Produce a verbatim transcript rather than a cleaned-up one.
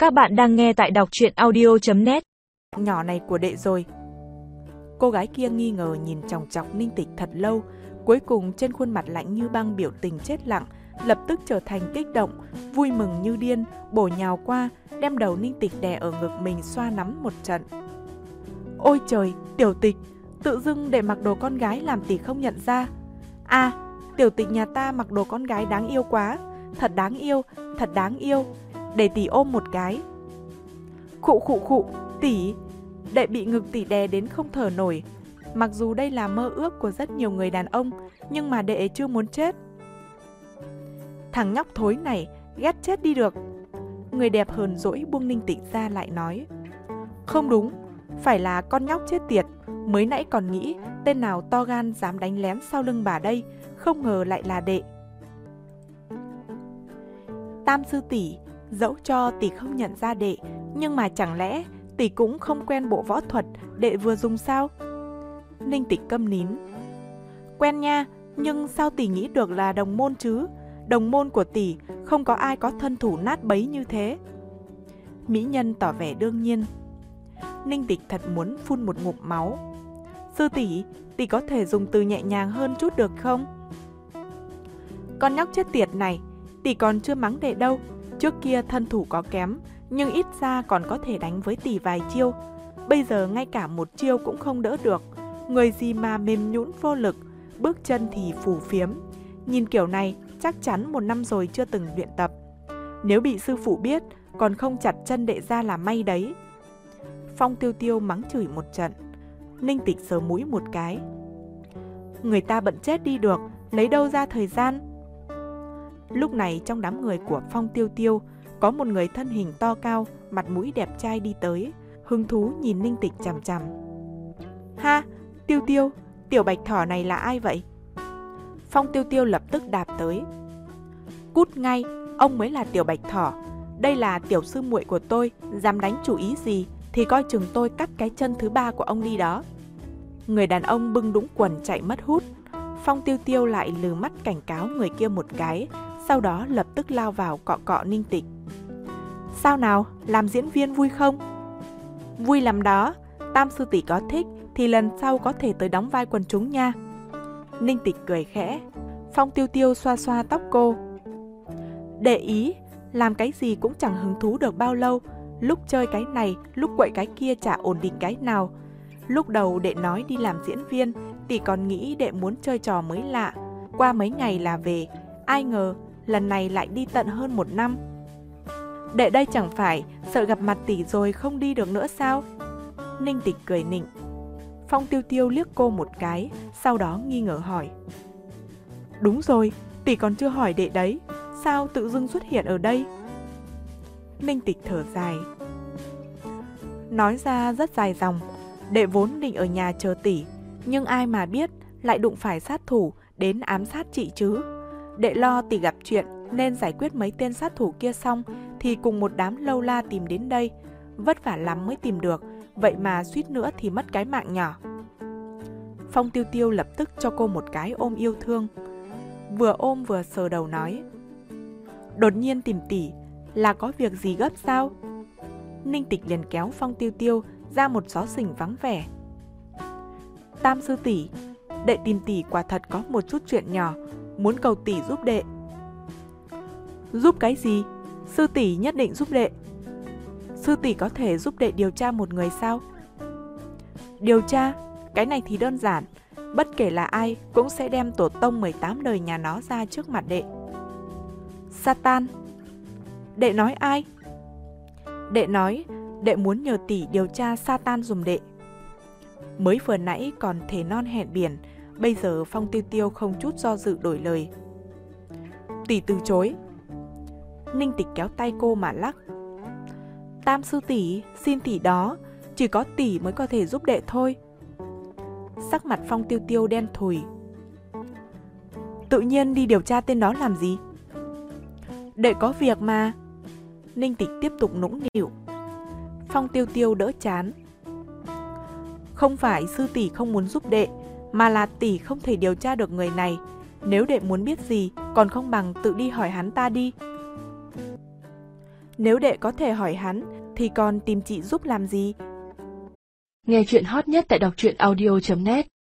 Các bạn đang nghe tại đọc truyện audio chấm net. Nhỏ này của đệ rồi. Cô gái kia nghi ngờ nhìn chòng chọc Ninh Tịch thật lâu, cuối cùng trên khuôn mặt lạnh như băng biểu tình chết lặng, lập tức trở thành kích động, vui mừng như điên, bổ nhào qua, đem đầu Ninh Tịch đè ở ngực mình xoa nắm một trận. Ôi trời, Tiểu Tịch, tự dưng để mặc đồ con gái làm tỷ không nhận ra. À, Tiểu Tịch nhà ta mặc đồ con gái đáng yêu quá, thật đáng yêu, thật đáng yêu, để tỷ ôm một cái. Khụ khụ khụ, tỷ, đệ bị ngực tỷ đè đến không thở nổi. Mặc dù đây là mơ ước của rất nhiều người đàn ông, nhưng mà đệ chưa muốn chết. Thằng nhóc thối này, ghét chết đi được. Người đẹp hờn dỗi buông Ninh Tịch ra lại nói. Không đúng, phải là con nhóc chết tiệt. Mới nãy còn nghĩ tên nào to gan dám đánh lén sau lưng bà đây, không ngờ lại là đệ. Tam sư tỷ, dẫu cho tỷ không nhận ra đệ, nhưng mà chẳng lẽ tỷ cũng không quen bộ võ thuật đệ vừa dùng sao? Ninh Tịch câm nín. Quen nha, nhưng sao tỷ nghĩ được là đồng môn chứ? Đồng môn của tỷ không có ai có thân thủ nát bấy như thế. Mỹ nhân tỏ vẻ đương nhiên. Ninh Tịch thật muốn phun một ngụm máu. Sư tỷ, tỷ có thể dùng từ nhẹ nhàng hơn chút được không? Con nhóc chết tiệt này, tỷ còn chưa mắng đệ đâu. Trước kia thân thủ có kém, nhưng ít ra còn có thể đánh với tỷ vài chiêu. Bây giờ ngay cả một chiêu cũng không đỡ được. Người gì mà mềm nhũn vô lực, bước chân thì phù phiếm. Nhìn kiểu này chắc chắn một năm rồi chưa từng luyện tập. Nếu bị sư phụ biết, còn không chặt chân đệ ra là may đấy. Phong Tiêu Tiêu mắng chửi một trận. Ninh Tịch sờ mũi một cái. Người ta bận chết đi được, lấy đâu ra thời gian? Lúc này trong đám người của Phong Tiêu Tiêu, có một người thân hình to cao, mặt mũi đẹp trai đi tới, hứng thú nhìn Ninh Tịch chằm chằm. Ha, Tiêu Tiêu, tiểu bạch thỏ này là ai vậy? Phong Tiêu Tiêu lập tức đạp tới. Cút ngay, ông mới là tiểu bạch thỏ. Đây là tiểu sư muội của tôi, dám đánh chủ ý gì thì coi chừng tôi cắt cái chân thứ ba của ông đi đó. Người đàn ông bưng đũng quần chạy mất hút. Phong Tiêu Tiêu lại lừ mắt cảnh cáo người kia một cái, sau đó lập tức lao vào cọ cọ Ninh Tịch. Sao nào, làm diễn viên vui không? Vui lắm đó, Tam sư tỷ có thích thì lần sau có thể tới đóng vai quần chúng nha. Ninh Tịch cười khẽ. Phong Tiêu Tiêu xoa xoa tóc cô. Để ý, làm cái gì cũng chẳng hứng thú được bao lâu. Lúc chơi cái này, lúc quậy cái kia chả ổn định cái nào. Lúc đầu đệ nói đi làm diễn viên, tỷ còn nghĩ đệ muốn chơi trò mới lạ. Qua mấy ngày là về, ai ngờ lần này lại đi tận hơn một năm. Đệ đây chẳng phải sợ gặp mặt tỷ rồi không đi được nữa sao? Ninh Tịch cười nịnh. Phong Tiêu Tiêu liếc cô một cái, sau đó nghi ngờ hỏi. Đúng rồi, tỷ còn chưa hỏi đệ đấy, sao tự dưng xuất hiện ở đây? Ninh Tịch thở dài. Nói ra rất dài dòng, đệ vốn định ở nhà chờ tỷ, nhưng ai mà biết lại đụng phải sát thủ đến ám sát chị chứ. Đệ lo tỷ gặp chuyện nên giải quyết mấy tên sát thủ kia xong thì cùng một đám lâu la tìm đến đây. Vất vả lắm mới tìm được, vậy mà suýt nữa thì mất cái mạng nhỏ. Phong Tiêu Tiêu lập tức cho cô một cái ôm yêu thương. Vừa ôm vừa sờ đầu nói. Đột nhiên tìm tỷ là có việc gì gấp sao? Ninh Tịch liền kéo Phong Tiêu Tiêu ra một xó xỉnh vắng vẻ. Tam sư tỷ, đệ tìm tỷ quả thật có một chút chuyện nhỏ, muốn cầu tỷ giúp đệ. Giúp cái gì? Sư tỷ nhất định giúp đệ. Sư tỷ có thể giúp đệ điều tra một người sao? Điều tra? Cái này thì đơn giản. Bất kể là ai cũng sẽ đem tổ tông mười tám đời nhà nó ra trước mặt đệ. Satan. Đệ nói ai? Đệ nói đệ muốn nhờ tỷ điều tra Satan giùm đệ. Mới vừa nãy còn thề non hẹn biển, bây giờ Phong Tiêu Tiêu không chút do dự đổi lời. Tỷ từ chối. Ninh Tịch kéo tay cô mà lắc. Tam sư tỷ, xin tỷ đó, chỉ có tỷ mới có thể giúp đệ thôi. Sắc mặt Phong Tiêu Tiêu đen thùi. Tự nhiên đi điều tra tên đó làm gì? Đệ có việc mà. Ninh Tịch tiếp tục nũng nịu. Phong Tiêu Tiêu đỡ chán. Không phải sư tỷ không muốn giúp đệ, mà là tỷ không thể điều tra được người này. Nếu đệ muốn biết gì, còn không bằng tự đi hỏi hắn ta đi. Nếu đệ có thể hỏi hắn, thì còn tìm chị giúp làm gì? Nghe chuyện hot nhất tại đọc truyện audio chấm net.